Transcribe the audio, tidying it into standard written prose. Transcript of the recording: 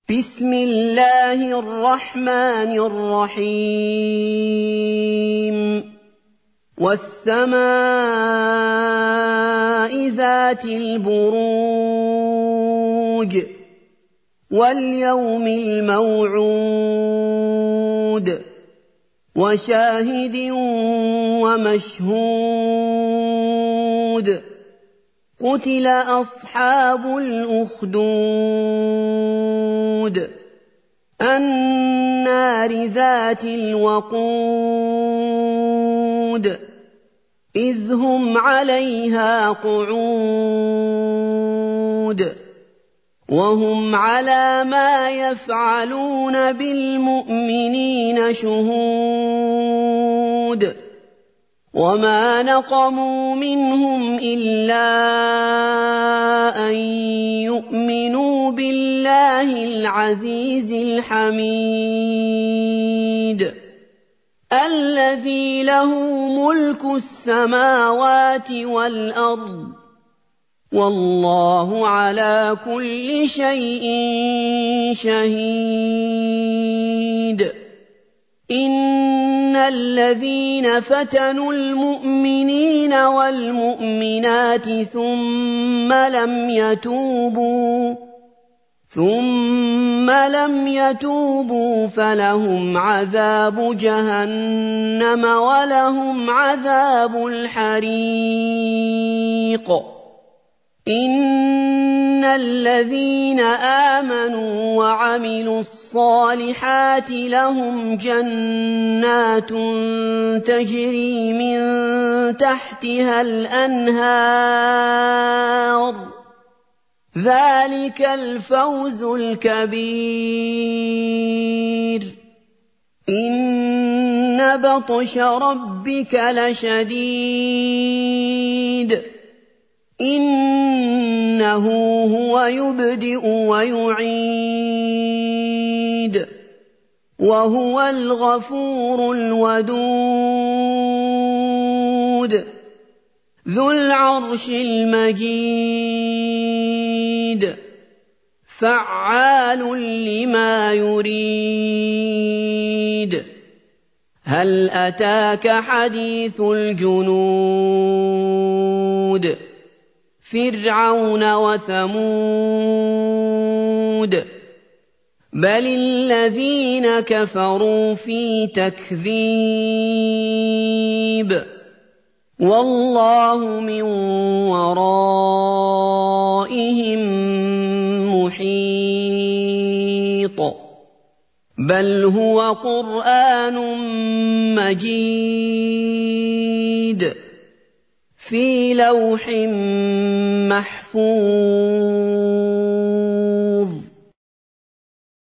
بسم الله الرحمن الرحيم والسماء ذات البروج واليوم الموعود وشاهد ومشهود قتل أصحاب الأخدود النار ذات الوقود إذ هم عليها قعود وهم على ما يفعلون بالمؤمنين شهود وما نقموا منهم إلا أن يؤمنوا بالله العزيز الحميد الذي له ملك السماوات والأرض والله على كل شيء شهيد إن الذين فتنوا المؤمنين والمؤمنات ثم لم يتوبوا فلهم عذاب جهنم ولهم عذاب الحريق إن الذين آمنوا وعملوا الصالحات لهم جنات تجري من تحتها الأنهار ذلك الفوز الكبير إن بطش ربك لشديد إنه هو يبدئ ويعيد وهو الغفور الودود ذو العرش المجيد فعال لما يريد هل أتاك حديث الجنود فرعون وثمود بل الذين كفروا في تكذيب والله من ورائهم محيط بل هو قرآن مجيد في لوح محفوظ